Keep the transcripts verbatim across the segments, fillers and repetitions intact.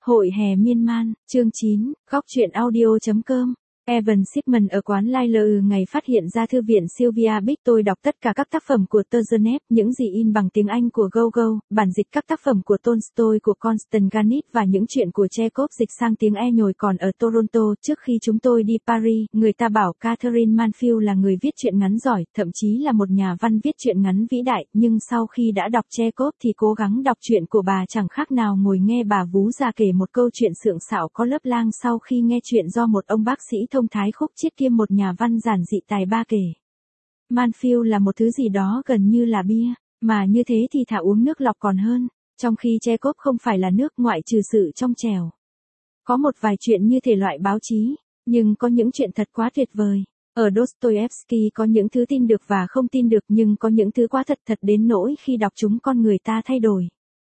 Hội hè miên man, chương chín, góc truyện audio.com. Evan Shipman ở quán Lyle ngày phát hiện ra thư viện Sylvia Big. Tôi đọc tất cả các tác phẩm của Turgenev, những gì in bằng tiếng Anh của Gogol, bản dịch các tác phẩm của Tolstoy của Constant Garnett và những chuyện của Chekhov dịch sang tiếng E nhồi. Còn ở Toronto, trước khi chúng tôi đi Paris, người ta bảo Catherine Manfield là người viết truyện ngắn giỏi, thậm chí là một nhà văn viết truyện ngắn vĩ đại, nhưng sau khi đã đọc Chekhov thì cố gắng đọc truyện của bà chẳng khác nào ngồi nghe bà vú già kể một câu chuyện sượng sạo có lớp lang sau khi nghe chuyện do một ông bác sĩ thông thái khúc chiết kiêm một nhà văn giản dị tài ba kể. Manfield là một thứ gì đó gần như là bia, mà như thế thì thà uống nước lọc còn hơn, trong khi Chekhov không phải là nước ngoại trừ sự trong trẻo. Có một vài chuyện như thể loại báo chí, nhưng có những chuyện thật quá tuyệt vời. Ở Dostoevsky có những thứ tin được và không tin được, nhưng có những thứ quá thật thật đến nỗi khi đọc chúng con người ta thay đổi.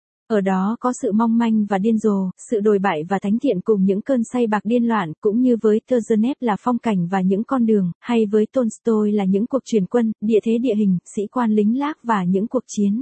Ở đó có sự mong manh và điên rồ, sự đồi bại và thánh thiện cùng những cơn say bạc điên loạn, cũng như với Turgenev là phong cảnh và những con đường, hay với Tolstoy là những cuộc chuyển quân, địa thế địa hình, sĩ quan lính lác và những cuộc chiến.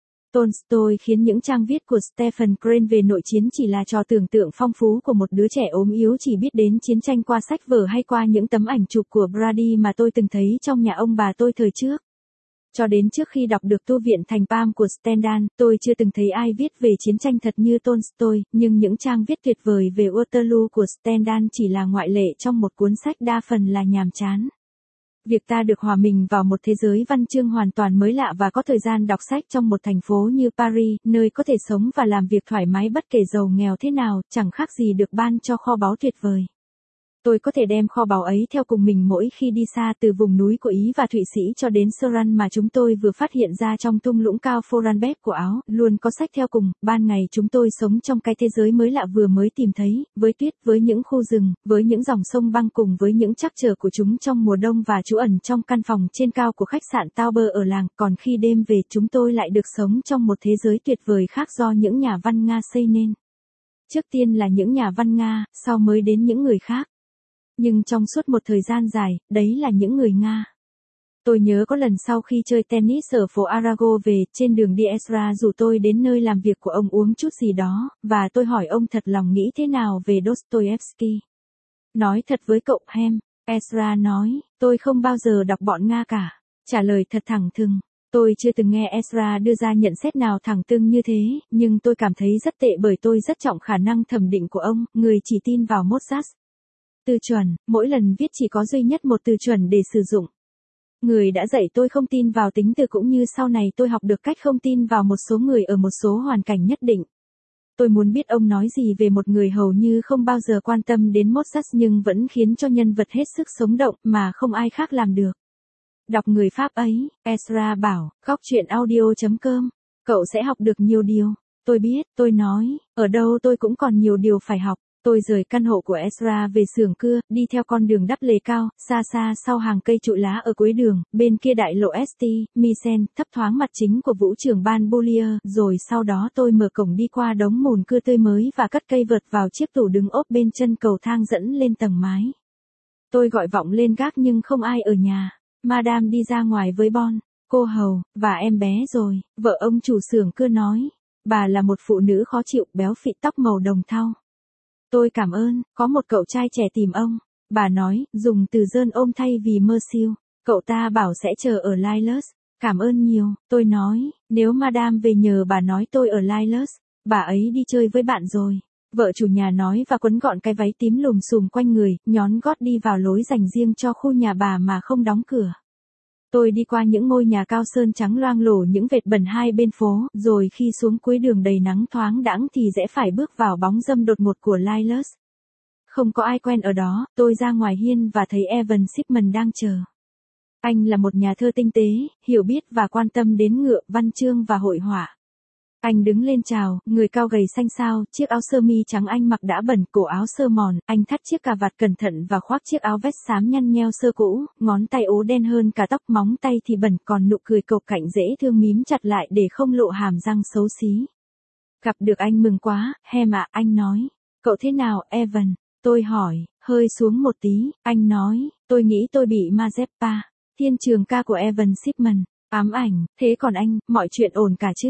Tolstoy khiến những trang viết của Stephen Crane về nội chiến chỉ là trò tưởng tượng phong phú của một đứa trẻ ốm yếu chỉ biết đến chiến tranh qua sách vở hay qua những tấm ảnh chụp của Brady mà tôi từng thấy trong nhà ông bà tôi thời trước. Cho đến trước khi đọc được Tu viện Thành Palm của Stendhal, tôi chưa từng thấy ai viết về chiến tranh thật như Tolstoy, nhưng những trang viết tuyệt vời về Waterloo của Stendhal chỉ là ngoại lệ trong một cuốn sách đa phần là nhàm chán. Việc ta được hòa mình vào một thế giới văn chương hoàn toàn mới lạ và có thời gian đọc sách trong một thành phố như Paris, nơi có thể sống và làm việc thoải mái bất kể giàu nghèo thế nào, chẳng khác gì được ban cho kho báu tuyệt vời. Tôi có thể đem kho báu ấy theo cùng mình mỗi khi đi xa, từ vùng núi của Ý và Thụy Sĩ cho đến Soran mà chúng tôi vừa phát hiện ra trong thung lũng cao Foranbeck của Áo, luôn có sách theo cùng. Ban ngày chúng tôi sống trong cái thế giới mới lạ vừa mới tìm thấy, với tuyết, với những khu rừng, với những dòng sông băng cùng với những trắc trở của chúng trong mùa đông và trú ẩn trong căn phòng trên cao của khách sạn Tauber ở làng. Còn khi đêm về chúng tôi lại được sống trong một thế giới tuyệt vời khác do những nhà văn Nga xây nên. Trước tiên là những nhà văn Nga, sau mới đến những người khác. Nhưng trong suốt một thời gian dài, đấy là những người Nga. Tôi nhớ có lần sau khi chơi tennis ở phố Arago về, trên đường đi Ezra rủ tôi đến nơi làm việc của ông uống chút gì đó, và tôi hỏi ông thật lòng nghĩ thế nào về Dostoevsky. Nói thật với cậu Hem, Ezra nói, tôi không bao giờ đọc bọn Nga cả. Trả lời thật thẳng thừng. Tôi chưa từng nghe Ezra đưa ra nhận xét nào thẳng tưng như thế, nhưng tôi cảm thấy rất tệ bởi tôi rất trọng khả năng thẩm định của ông, người chỉ tin vào Mozart. Từ chuẩn, mỗi lần viết chỉ có duy nhất một từ chuẩn để sử dụng. Người đã dạy tôi không tin vào tính từ, cũng như sau này tôi học được cách không tin vào một số người ở một số hoàn cảnh nhất định. Tôi muốn biết ông nói gì về một người hầu như không bao giờ quan tâm đến Mozart nhưng vẫn khiến cho nhân vật hết sức sống động mà không ai khác làm được. Đọc người Pháp ấy, Ezra bảo, góc truyện audio.com, cậu sẽ học được nhiều điều. Tôi biết, tôi nói, ở đâu tôi cũng còn nhiều điều phải học. Tôi rời căn hộ của Ezra về xưởng cưa, đi theo con đường đắp lề cao, xa xa sau hàng cây trụi lá ở cuối đường, bên kia đại lộ St. Misen, thấp thoáng mặt chính của vũ trường Ban Boulier, rồi sau đó tôi mở cổng đi qua đống mùn cưa tươi mới và cất cây vợt vào chiếc tủ đứng ốp bên chân cầu thang dẫn lên tầng mái. Tôi gọi vọng lên gác nhưng không ai ở nhà. Madame đi ra ngoài với Bon, cô hầu, và em bé rồi, vợ ông chủ xưởng cưa nói. Bà là một phụ nữ khó chịu, béo phì, tóc màu đồng thau. Tôi cảm ơn, có một cậu trai trẻ tìm ông. Bà nói, dùng từ dơn ôm thay vì Mercier. Cậu ta bảo sẽ chờ ở Lilus. Cảm ơn nhiều, tôi nói, nếu Madame về nhờ bà nói tôi ở Lilus. Bà ấy đi chơi với bạn rồi. Vợ chủ nhà nói và quấn gọn cái váy tím lùm xùm quanh người, nhón gót đi vào lối dành riêng cho khu nhà bà mà không đóng cửa. Tôi đi qua những ngôi nhà cao sơn trắng loang lổ những vệt bẩn hai bên phố, rồi khi xuống cuối đường đầy nắng thoáng đãng thì rẽ phải bước vào bóng râm đột ngột của Lilus. Không có ai quen ở đó, tôi ra ngoài hiên và thấy Evan Shipman đang chờ. Anh là một nhà thơ tinh tế, hiểu biết và quan tâm đến ngựa, văn chương và hội họa. Anh đứng lên chào, người cao gầy xanh xao, chiếc áo sơ mi trắng anh mặc đã bẩn, cổ áo sơ mòn, anh thắt chiếc cà vạt cẩn thận và khoác chiếc áo vest xám nhăn nheo sơ cũ, ngón tay ố đen hơn cả tóc, móng tay thì bẩn, còn nụ cười cộc cạnh dễ thương mím chặt lại để không lộ hàm răng xấu xí. Gặp được anh mừng quá, Hem ạ, anh nói. Cậu thế nào, Evan? Tôi hỏi, hơi xuống một tí, anh nói, tôi nghĩ tôi bị Mazeppa. Thiên trường ca của Evan Shipman, ám ảnh, thế còn anh, mọi chuyện ổn cả chứ?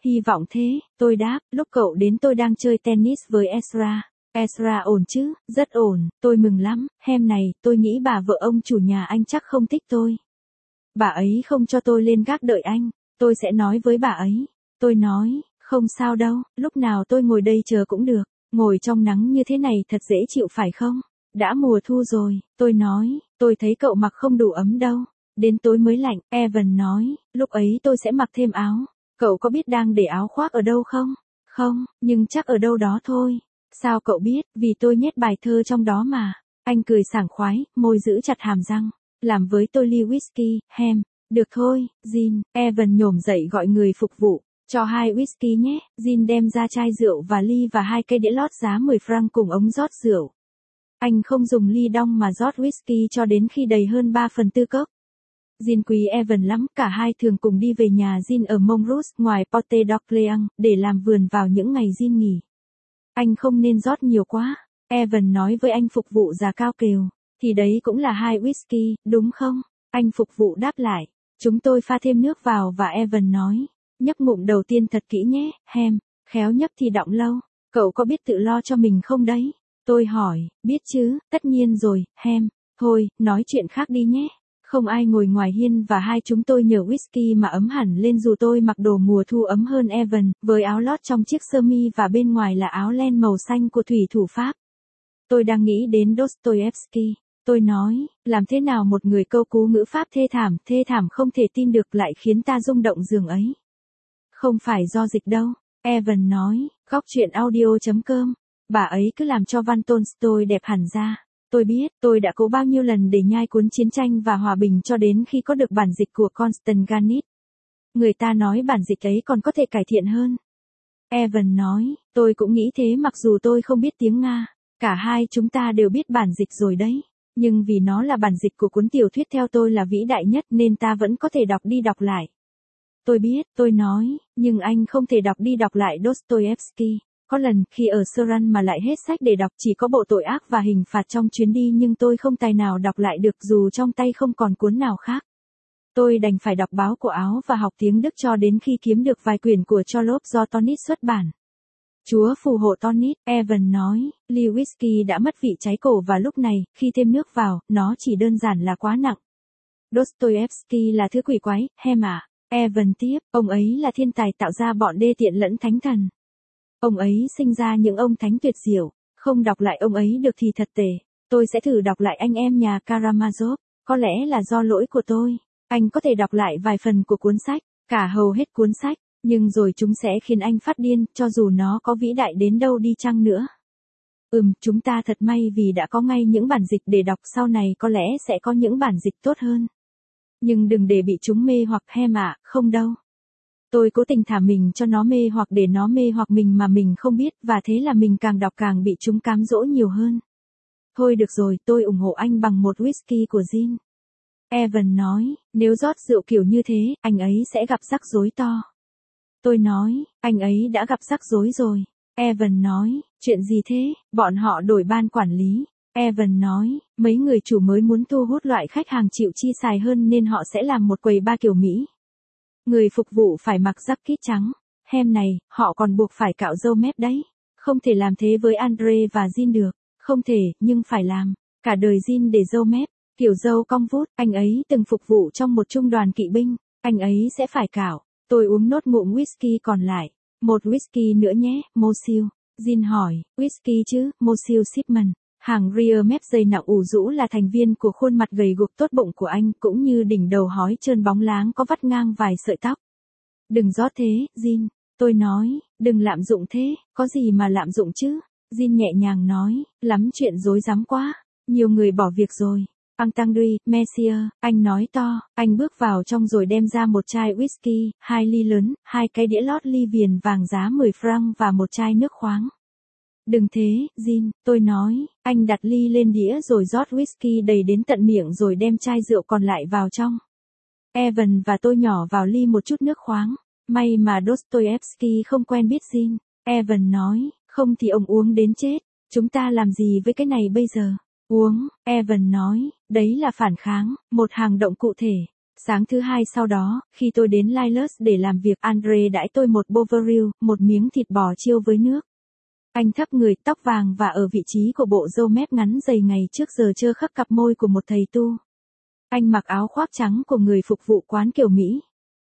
Hy vọng thế, tôi đáp, lúc cậu đến tôi đang chơi tennis với Ezra. Ezra ổn chứ, rất ổn, tôi mừng lắm, hem này, tôi nghĩ bà vợ ông chủ nhà anh chắc không thích tôi. Bà ấy không cho tôi lên gác đợi anh, tôi sẽ nói với bà ấy. Tôi nói, không sao đâu, lúc nào tôi ngồi đây chờ cũng được, ngồi trong nắng như thế này thật dễ chịu phải không? Đã mùa thu rồi, tôi nói, tôi thấy cậu mặc không đủ ấm đâu, đến tối mới lạnh, Evan nói, lúc ấy tôi sẽ mặc thêm áo, cậu có biết đang để áo khoác ở đâu không? Không, nhưng chắc ở đâu đó thôi. Sao cậu biết, vì tôi nhét bài thơ trong đó mà. Anh cười sảng khoái, môi giữ chặt hàm răng. Làm với tôi ly whisky, hem. Được thôi, Jean. Evan nhổm dậy gọi người phục vụ. Cho hai whisky nhé. Jean đem ra chai rượu và ly và hai cây đĩa lót giá mười franc cùng ống rót rượu. Anh không dùng ly đong mà rót whisky cho đến khi đầy hơn ba phần tư cốc. Jean quý Evan lắm, cả hai thường cùng đi về nhà Jean ở Montrouge ngoài Porte d'Orléans, để làm vườn vào những ngày Jean nghỉ. Anh không nên rót nhiều quá, Evan nói với anh phục vụ già cao kèo, thì đấy cũng là hai whisky, đúng không? Anh phục vụ đáp lại, chúng tôi pha thêm nước vào và Evan nói, nhấp ngụm đầu tiên thật kỹ nhé, hem, khéo nhấp thì đọng lâu, cậu có biết tự lo cho mình không đấy? Tôi hỏi, biết chứ, tất nhiên rồi, hem, thôi, nói chuyện khác đi nhé. Không ai ngồi ngoài hiên và hai chúng tôi nhờ whisky mà ấm hẳn lên dù tôi mặc đồ mùa thu ấm hơn Evan, với áo lót trong chiếc sơ mi và bên ngoài là áo len màu xanh của thủy thủ Pháp. Tôi đang nghĩ đến Dostoevsky. Tôi nói, làm thế nào một người câu cú ngữ Pháp thê thảm, thê thảm không thể tin được lại khiến ta rung động giường ấy. Không phải do dịch đâu, Evan nói, góc chuyện audio chấm com. Bà ấy cứ làm cho Văn Tolstoy đẹp hẳn ra. Tôi biết, tôi đã cố bao nhiêu lần để nhai cuốn Chiến tranh và Hòa bình cho đến khi có được bản dịch của Constant Garnett. Người ta nói bản dịch ấy còn có thể cải thiện hơn. Evan nói, tôi cũng nghĩ thế mặc dù tôi không biết tiếng Nga. Cả hai chúng ta đều biết bản dịch rồi đấy. Nhưng vì nó là bản dịch của cuốn tiểu thuyết theo tôi là vĩ đại nhất nên ta vẫn có thể đọc đi đọc lại. Tôi biết, tôi nói, nhưng anh không thể đọc đi đọc lại Dostoevsky. Có lần, khi ở Suran mà lại hết sách để đọc chỉ có bộ tội ác và hình phạt trong chuyến đi nhưng tôi không tài nào đọc lại được dù trong tay không còn cuốn nào khác. Tôi đành phải đọc báo của Áo và học tiếng Đức cho đến khi kiếm được vài quyển của Cholov do Tonit xuất bản. Chúa phù hộ Tonit, Evan nói, ly whisky đã mất vị cháy cổ và lúc này, khi thêm nước vào, nó chỉ đơn giản là quá nặng. Dostoevsky là thứ quỷ quái, hem à. Evan tiếp, ông ấy là thiên tài tạo ra bọn đê tiện lẫn thánh thần. Ông ấy sinh ra những ông thánh tuyệt diệu, không đọc lại ông ấy được thì thật tệ. Tôi sẽ thử đọc lại anh em nhà Karamazov, có lẽ là do lỗi của tôi. Anh có thể đọc lại vài phần của cuốn sách, cả hầu hết cuốn sách, nhưng rồi chúng sẽ khiến anh phát điên, cho dù nó có vĩ đại đến đâu đi chăng nữa. Ừm, chúng ta thật may vì đã có ngay những bản dịch để đọc, sau này có lẽ sẽ có những bản dịch tốt hơn. Nhưng đừng để bị chúng mê hoặc hem ạ, không đâu. Tôi cố tình thả mình cho nó mê hoặc để nó mê hoặc mình mà mình không biết và thế là mình càng đọc càng bị chúng cám dỗ nhiều hơn. Thôi được rồi, tôi ủng hộ anh bằng một whisky của Jean. Evan nói, nếu rót rượu kiểu như thế, anh ấy sẽ gặp rắc rối to. Tôi nói, anh ấy đã gặp rắc rối rồi. Evan nói, chuyện gì thế, bọn họ đổi ban quản lý. Evan nói, mấy người chủ mới muốn thu hút loại khách hàng chịu chi xài hơn nên họ sẽ làm một quầy bar kiểu Mỹ. Người phục vụ phải mặc jacket trắng. Hem này, họ còn buộc phải cạo râu mép đấy. Không thể làm thế với Andre và Jean được. Không thể, nhưng phải làm. Cả đời Jean để râu mép, kiểu râu cong vút. Anh ấy từng phục vụ trong một trung đoàn kỵ binh. Anh ấy sẽ phải cạo. Tôi uống nốt ngụm whisky còn lại. Một whisky nữa nhé, Monsieur. Jean hỏi, whisky chứ, Monsieur Shipman. Hàng rear mép dày nặng ủ rũ là thành viên của khuôn mặt gầy guộc tốt bụng của anh, cũng như đỉnh đầu hói trơn bóng láng có vắt ngang vài sợi tóc. Đừng rót thế, Jean. Tôi nói, đừng lạm dụng thế, có gì mà lạm dụng chứ. Jean nhẹ nhàng nói, lắm chuyện rối rắm quá. Nhiều người bỏ việc rồi. Entendui, Monsieur, anh nói to, anh bước vào trong rồi đem ra một chai whisky, hai ly lớn, hai cái đĩa lót ly viền vàng giá mười franc và một chai nước khoáng. Đừng thế, Jean, tôi nói, anh đặt ly lên đĩa rồi rót whisky đầy đến tận miệng rồi đem chai rượu còn lại vào trong. Evan và tôi nhỏ vào ly một chút nước khoáng. May mà Dostoevsky không quen biết Jean. Evan nói, không thì ông uống đến chết. Chúng ta làm gì với cái này bây giờ? Uống, Evan nói, đấy là phản kháng, một hành động cụ thể. Sáng thứ hai sau đó, khi tôi đến Lilus để làm việc, Andre đãi tôi một Bovril, một miếng thịt bò chiêu với nước. Anh thấp người, tóc vàng và ở vị trí của bộ râu mép ngắn dày ngày trước giờ trơ khắp cặp môi của một thầy tu. Anh mặc áo khoác trắng của người phục vụ quán kiểu Mỹ.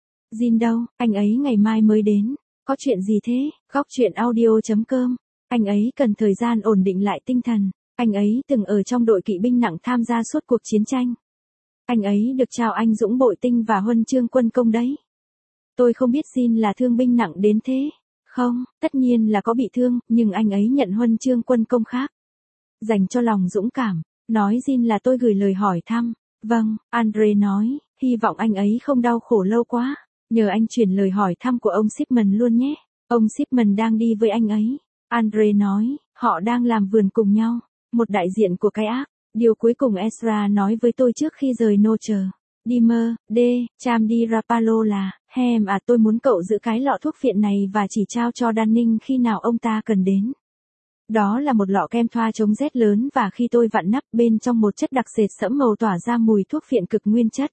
Jin đâu, anh ấy ngày mai mới đến. Có chuyện gì thế? Góc chuyện audio chấm com. Anh ấy cần thời gian ổn định lại tinh thần. Anh ấy từng ở trong đội kỵ binh nặng tham gia suốt cuộc chiến tranh. Anh ấy được trao anh dũng bội tinh và huân chương quân công đấy. Tôi không biết Jin là thương binh nặng đến thế. Không, tất nhiên là có bị thương, nhưng anh ấy nhận huân chương quân công khác. Dành cho lòng dũng cảm. Nói Jin là tôi gửi lời hỏi thăm. Vâng, Andre nói, hy vọng anh ấy không đau khổ lâu quá. Nhờ anh truyền lời hỏi thăm của ông Shipman luôn nhé. Ông Shipman đang đi với anh ấy. Andre nói, họ đang làm vườn cùng nhau. Một đại diện của cái ác. Điều cuối cùng Ezra nói với tôi trước khi rời Notre Dame de Cham di Rapallo là, Hem à tôi muốn cậu giữ cái lọ thuốc phiện này và chỉ trao cho Danning khi nào ông ta cần đến. Đó là một lọ kem thoa chống rét lớn và khi tôi vặn nắp bên trong một chất đặc sệt sẫm màu tỏa ra mùi thuốc phiện cực nguyên chất.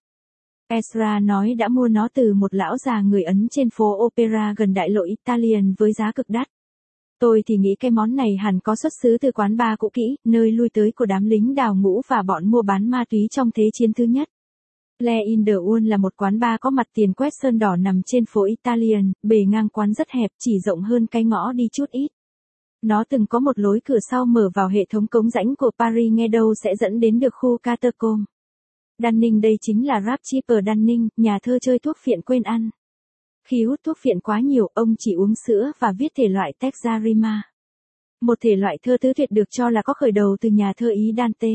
Ezra nói đã mua nó từ một lão già người Ấn trên phố Opera gần đại lộ Italian với giá cực đắt. Tôi thì nghĩ cái món này hẳn có xuất xứ từ quán bar cũ kỹ, nơi lui tới của đám lính đào ngũ và bọn mua bán ma túy trong Thế chiến thứ nhất. Le in the Wall là một quán bar có mặt tiền quét sơn đỏ nằm trên phố Italian, bề ngang quán rất hẹp, chỉ rộng hơn cái ngõ đi chút ít. Nó từng có một lối cửa sau mở vào hệ thống cống rãnh của Paris nghe đâu sẽ dẫn đến được khu Catacomb. Danning đây chính là rap chipper Danning, nhà thơ chơi thuốc phiện quên ăn. Khi hút thuốc phiện quá nhiều, ông chỉ uống sữa và viết thể loại texta rima. Một thể loại thơ tứ tuyệt được cho là có khởi đầu từ nhà thơ Ý Dante.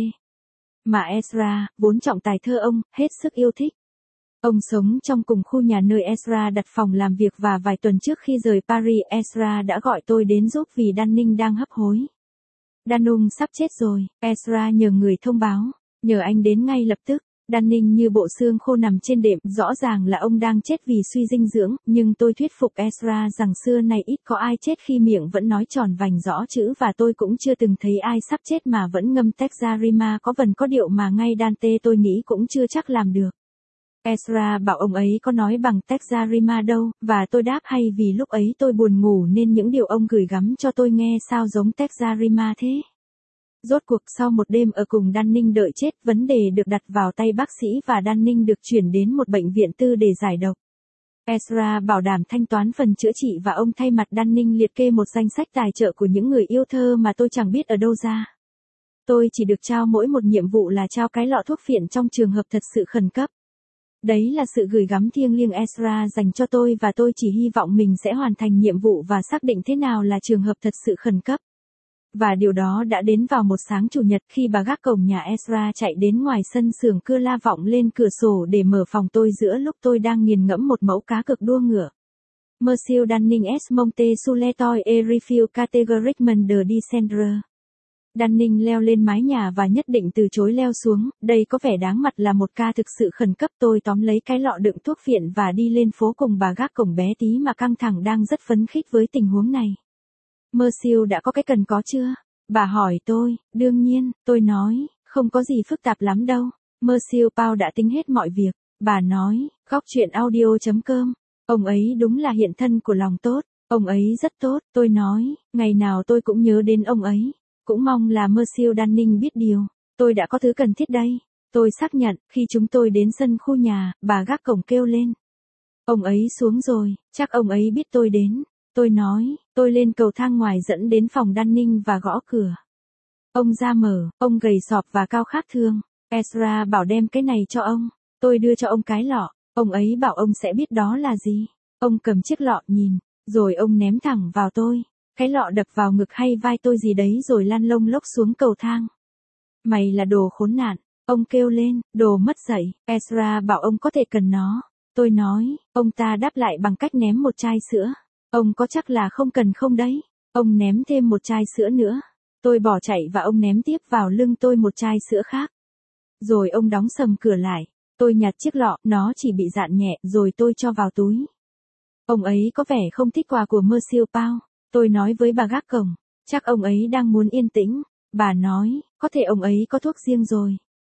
Mà Ezra, vốn trọng tài thơ ông, hết sức yêu thích. Ông sống trong cùng khu nhà nơi Ezra đặt phòng làm việc và vài tuần trước khi rời Paris, Ezra đã gọi tôi đến giúp vì Danning đang hấp hối. Danung sắp chết rồi, Ezra nhờ người thông báo, nhờ anh đến ngay lập tức. Danning như bộ xương khô nằm trên đệm, rõ ràng là ông đang chết vì suy dinh dưỡng, nhưng tôi thuyết phục Ezra rằng xưa nay ít có ai chết khi miệng vẫn nói tròn vành rõ chữ và tôi cũng chưa từng thấy ai sắp chết mà vẫn ngâm texta rima có vần có điệu mà ngay Dante tôi nghĩ cũng chưa chắc làm được. Ezra bảo ông ấy có nói bằng texta rima đâu, và tôi đáp hay vì lúc ấy tôi buồn ngủ nên những điều ông gửi gắm cho tôi nghe sao giống texta rima thế. Rốt cuộc sau một đêm ở cùng Danning đợi chết, vấn đề được đặt vào tay bác sĩ và Danning được chuyển đến một bệnh viện tư để giải độc. Ezra bảo đảm thanh toán phần chữa trị và ông thay mặt Danning liệt kê một danh sách tài trợ của những người yêu thơ mà tôi chẳng biết ở đâu ra. Tôi chỉ được trao mỗi một nhiệm vụ là trao cái lọ thuốc phiện trong trường hợp thật sự khẩn cấp. Đấy là sự gửi gắm thiêng liêng Ezra dành cho tôi và tôi chỉ hy vọng mình sẽ hoàn thành nhiệm vụ và xác định thế nào là trường hợp thật sự khẩn cấp. Và điều đó đã đến vào một sáng chủ nhật khi bà gác cổng nhà Ezra chạy đến ngoài sân xưởng cưa la vọng lên cửa sổ để mở phòng tôi giữa lúc tôi đang nghiền ngẫm một mẫu cá cực đua ngựa. Monsieur Danning S. Monte sur toi et refuse catégoriquement de descendre. Danning leo lên mái nhà và nhất định từ chối leo xuống, đây có vẻ đáng mặt là một ca thực sự khẩn cấp. Tôi tóm lấy cái lọ đựng thuốc phiện và đi lên phố cùng bà gác cổng bé tí mà căng thẳng đang rất phấn khích với tình huống này. Monsieur đã có cái cần có chưa? Bà hỏi tôi, đương nhiên, tôi nói, không có gì phức tạp lắm đâu. Monsieur Paul đã tính hết mọi việc. Bà nói, góc chuyện audio chấm com. Ông ấy đúng là hiện thân của lòng tốt. Ông ấy rất tốt, tôi nói, ngày nào tôi cũng nhớ đến ông ấy. Cũng mong là Monsieur Danning biết điều. Tôi đã có thứ cần thiết đây. Tôi xác nhận, khi chúng tôi đến sân khu nhà, bà gác cổng kêu lên. Ông ấy xuống rồi, chắc ông ấy biết tôi đến. Tôi nói, tôi lên cầu thang ngoài dẫn đến phòng Danning và gõ cửa. Ông ra mở, ông gầy sọp và cao khác thường. Ezra bảo đem cái này cho ông. Tôi đưa cho ông cái lọ. Ông ấy bảo ông sẽ biết đó là gì. Ông cầm chiếc lọ nhìn, rồi ông ném thẳng vào tôi. Cái lọ đập vào ngực hay vai tôi gì đấy rồi lăn lông lốc xuống cầu thang. Mày là đồ khốn nạn. Ông kêu lên, đồ mất dạy. Ezra bảo ông có thể cần nó. Tôi nói, ông ta đáp lại bằng cách ném một chai sữa. Ông có chắc là không cần không đấy? Ông ném thêm một chai sữa nữa. Tôi bỏ chạy và ông ném tiếp vào lưng tôi một chai sữa khác. Rồi ông đóng sầm cửa lại. Tôi nhặt chiếc lọ, nó chỉ bị dạn nhẹ, rồi tôi cho vào túi. Ông ấy có vẻ không thích quà của Monsieur Paul. Tôi nói với bà gác cổng, chắc ông ấy đang muốn yên tĩnh. Bà nói, có thể ông ấy có thuốc riêng rồi.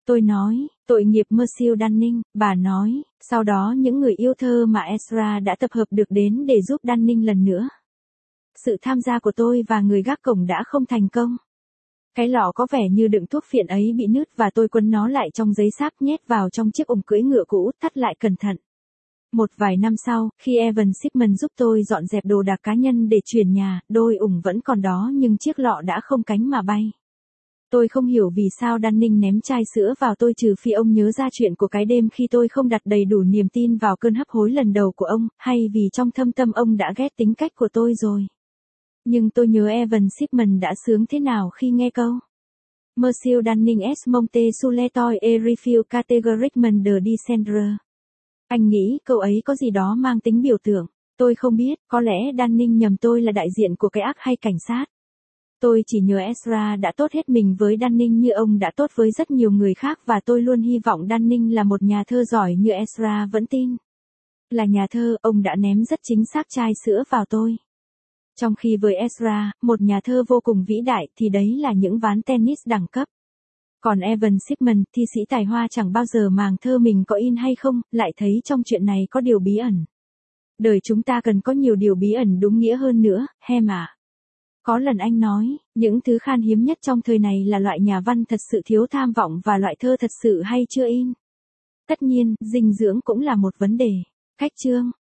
Tôi nói, tội nghiệp Mercier Dunning, bà nói, sau đó những người yêu thơ mà Ezra đã tập hợp được đến để giúp Dunning lần nữa. Sự tham gia của tôi và người gác cổng đã không thành công. Cái lọ có vẻ như đựng thuốc phiện ấy bị nứt và tôi quấn nó lại trong giấy sáp nhét vào trong chiếc ủng cưỡi ngựa cũ, thắt lại cẩn thận. Một vài năm sau, khi Evan Shipman giúp tôi dọn dẹp đồ đạc cá nhân để chuyển nhà, đôi ủng vẫn còn đó nhưng chiếc lọ đã không cánh mà bay. Tôi không hiểu vì sao Dunning ném chai sữa vào tôi trừ phi ông nhớ ra chuyện của cái đêm khi tôi không đặt đầy đủ niềm tin vào cơn hấp hối lần đầu của ông, hay vì trong thâm tâm ông đã ghét tính cách của tôi rồi. Nhưng tôi nhớ Evan Shipman đã sướng thế nào khi nghe câu Mercier Dunning es monte sulle toi e refiu categoricamente de descendre. Anh nghĩ câu ấy có gì đó mang tính biểu tượng. Tôi không biết, có lẽ Dunning nhầm tôi là đại diện của cái ác hay cảnh sát. Tôi chỉ nhớ Ezra đã tốt hết mình với Dunning như ông đã tốt với rất nhiều người khác và tôi luôn hy vọng Dunning là một nhà thơ giỏi như Ezra vẫn tin. Là nhà thơ, ông đã ném rất chính xác chai sữa vào tôi. Trong khi với Ezra, một nhà thơ vô cùng vĩ đại thì đấy là những ván tennis đẳng cấp. Còn Evan Shipman, thi sĩ tài hoa chẳng bao giờ màng thơ mình có in hay không, lại thấy trong chuyện này có điều bí ẩn. Đời chúng ta cần có nhiều điều bí ẩn đúng nghĩa hơn nữa, Hem à. Có lần anh nói, những thứ khan hiếm nhất trong thời này là loại nhà văn thật sự thiếu tham vọng và loại thơ thật sự hay chưa in. Tất nhiên, dinh dưỡng cũng là một vấn đề. Cách chương